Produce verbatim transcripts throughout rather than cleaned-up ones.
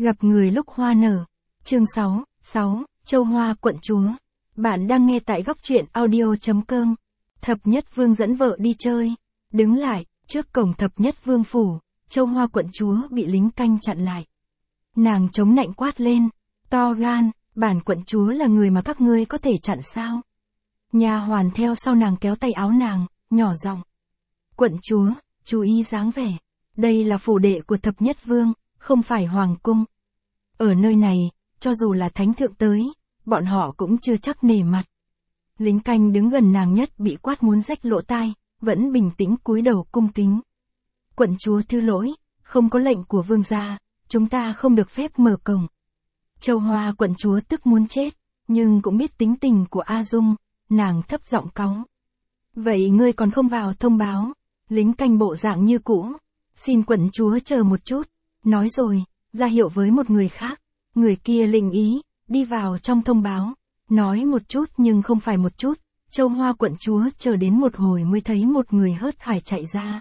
Gặp người lúc hoa nở. Chương sáu, sáu, Châu Hoa quận chúa. Bạn đang nghe tại góc truyện audio chấm com. Thập Nhất Vương dẫn vợ đi chơi. Đứng lại, trước cổng Thập Nhất Vương phủ, Châu Hoa quận chúa bị lính canh chặn lại. Nàng chống nạnh quát lên, to gan, bản quận chúa là người mà các ngươi có thể chặn sao? Nha hoàn theo sau nàng kéo tay áo nàng, nhỏ giọng. Quận chúa, chú ý dáng vẻ. Đây là phủ đệ của Thập Nhất Vương, không phải hoàng cung. Ở nơi này, cho dù là thánh thượng tới, bọn họ cũng chưa chắc nể mặt. Lính canh đứng gần nàng nhất bị quát muốn rách lỗ tai, vẫn bình tĩnh cúi đầu cung kính. Quận chúa thứ lỗi, không có lệnh của vương gia, chúng ta không được phép mở cổng. Châu Hoa quận chúa tức muốn chết, nhưng cũng biết tính tình của A Dung, nàng thấp giọng cáu. Vậy ngươi còn không vào thông báo? Lính canh bộ dạng như cũ. Xin quận chúa chờ một chút. Nói rồi, ra hiệu với một người khác. Người kia lĩnh ý, đi vào trong thông báo. Nói một chút nhưng không phải một chút. Châu Hoa quận chúa chờ đến một hồi mới thấy một người hớt hải chạy ra.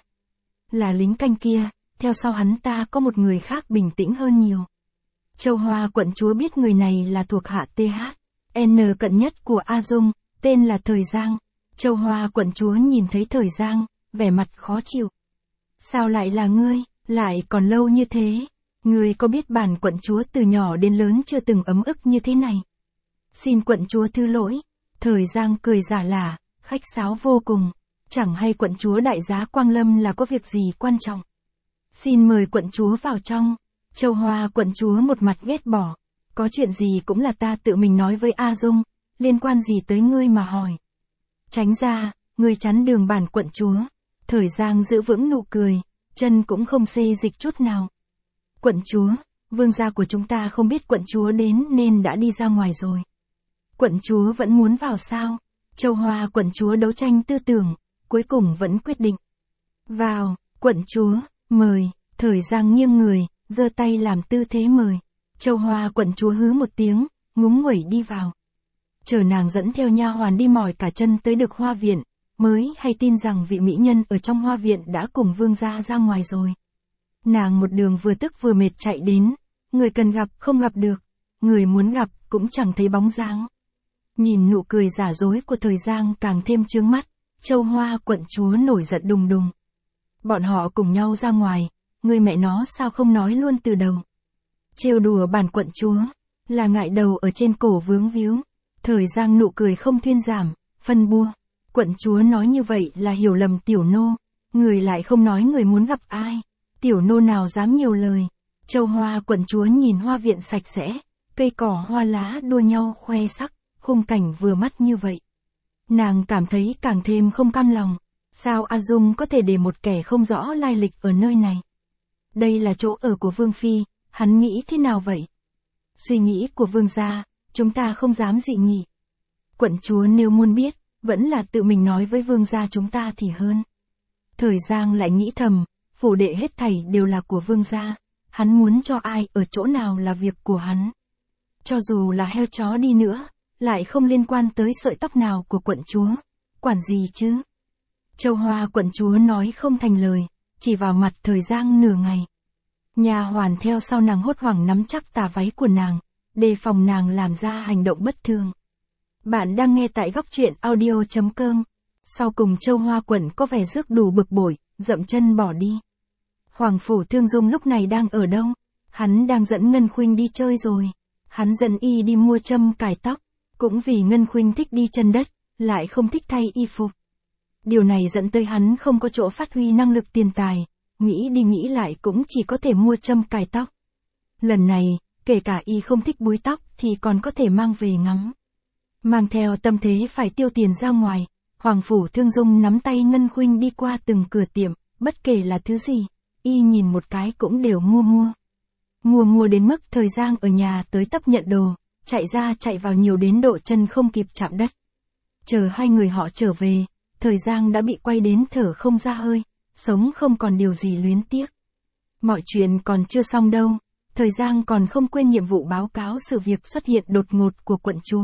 Là lính canh kia, theo sau hắn ta có một người khác bình tĩnh hơn nhiều. Châu Hoa quận chúa biết người này là thuộc hạ tê hát en cận nhất của A Dung, tên là Thời Giang. Châu Hoa quận chúa nhìn thấy Thời Giang, vẻ mặt khó chịu. Sao lại là ngươi, lại còn lâu như thế? Ngươi có biết bản quận chúa từ nhỏ đến lớn chưa từng ấm ức như thế này? Xin quận chúa thứ lỗi. Thời Giang cười giả lả, khách sáo vô cùng. Chẳng hay quận chúa đại giá Quang Lâm là có việc gì quan trọng. Xin mời quận chúa vào trong. Châu Hoa quận chúa một mặt ghét bỏ. Có chuyện gì cũng là ta tự mình nói với A Dung, liên quan gì tới ngươi mà hỏi. Tránh ra, ngươi chắn đường bản quận chúa. Thời Giang giữ vững nụ cười, chân cũng không xê dịch chút nào. Quận chúa, vương gia của chúng ta không biết quận chúa đến nên đã đi ra ngoài rồi. Quận chúa vẫn muốn vào sao? Châu Hoa quận chúa đấu tranh tư tưởng, cuối cùng vẫn quyết định. Vào, quận chúa, mời. Thời Giang nghiêng người, giơ tay làm tư thế mời. Châu Hoa quận chúa hứ một tiếng, ngúng nguẩy đi vào. Chờ nàng dẫn theo nha hoàn đi mỏi cả chân tới được hoa viện, mới hay tin rằng vị mỹ nhân ở trong hoa viện đã cùng vương gia ra ngoài rồi. Nàng một đường vừa tức vừa mệt chạy đến, người cần gặp không gặp được, người muốn gặp cũng chẳng thấy bóng dáng. Nhìn nụ cười giả dối của Thời Giang càng thêm chướng mắt, Châu Hoa quận chúa nổi giận đùng đùng. Bọn họ cùng nhau ra ngoài, người mẹ nó sao không nói luôn từ đầu. Trêu đùa bản quận chúa, là ngại đầu ở trên cổ vướng víu. Thời Giang nụ cười không thuyên giảm, phân bua. Quận chúa nói như vậy là hiểu lầm tiểu nô, người lại không nói người muốn gặp ai. Tiểu nô nào dám nhiều lời. Châu Hoa quận chúa nhìn hoa viện sạch sẽ, cây cỏ hoa lá đua nhau khoe sắc, khung cảnh vừa mắt như vậy. Nàng cảm thấy càng thêm không cam lòng. Sao A Dung có thể để một kẻ không rõ lai lịch ở nơi này? Đây là chỗ ở của Vương Phi, hắn nghĩ thế nào vậy? Suy nghĩ của Vương gia, chúng ta không dám dị nghị. Quận chúa nếu muốn biết, vẫn là tự mình nói với Vương gia chúng ta thì hơn. Thời Giang lại nghĩ thầm, phủ đệ hết thảy đều là của Vương gia, hắn muốn cho ai ở chỗ nào là việc của hắn. Cho dù là heo chó đi nữa, lại không liên quan tới sợi tóc nào của quận chúa, quản gì chứ? Châu Hoa quận chúa nói không thành lời, chỉ vào mặt Thời Giang nửa ngày. Nha hoàn theo sau nàng hốt hoảng nắm chắc tà váy của nàng, đề phòng nàng làm ra hành động bất thường. Bạn đang nghe tại góc truyện audio chấm com. Sau cùng Châu Hoa quận có vẻ rước đủ bực bội, dậm chân bỏ đi. Hoàng phủ Thương Dung lúc này đang ở đâu? Hắn đang dẫn Ngân Khuynh đi chơi rồi. Hắn dẫn y đi mua châm cài tóc, cũng vì Ngân Khuynh thích đi chân đất, lại không thích thay y phục. Điều này dẫn tới hắn không có chỗ phát huy năng lực tiền tài, nghĩ đi nghĩ lại cũng chỉ có thể mua châm cài tóc. Lần này, kể cả y không thích búi tóc thì còn có thể mang về ngắm. Mang theo tâm thế phải tiêu tiền ra ngoài, Hoàng phủ Thương Dung nắm tay Ngân Khuynh đi qua từng cửa tiệm, bất kể là thứ gì, y nhìn một cái cũng đều mua mua. Mua mua đến mức Thời Giang ở nhà tới tấp nhận đồ, chạy ra chạy vào nhiều đến độ chân không kịp chạm đất. Chờ hai người họ trở về, Thời Giang đã bị quay đến thở không ra hơi, sống không còn điều gì luyến tiếc. Mọi chuyện còn chưa xong đâu, Thời Giang còn không quên nhiệm vụ báo cáo sự việc xuất hiện đột ngột của quận chúa.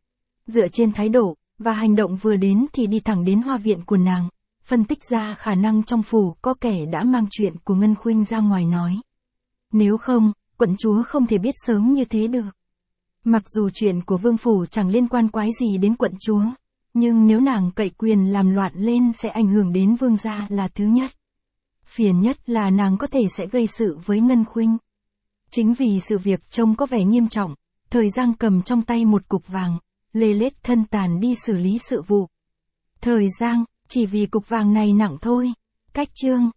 Dựa trên thái độ và hành động vừa đến thì đi thẳng đến hoa viện của nàng, phân tích ra khả năng trong phủ có kẻ đã mang chuyện của Ngân Khuynh ra ngoài nói. Nếu không, quận chúa không thể biết sớm như thế được. Mặc dù chuyện của vương phủ chẳng liên quan quái gì đến quận chúa, nhưng nếu nàng cậy quyền làm loạn lên sẽ ảnh hưởng đến vương gia là thứ nhất. Phiền nhất là nàng có thể sẽ gây sự với Ngân Khuynh. Chính vì sự việc trông có vẻ nghiêm trọng, Thời Giang cầm trong tay một cục vàng, lê lết thân tàn đi xử lý sự vụ. Thời Giang, chỉ vì cục vàng này nặng thôi. Cách chương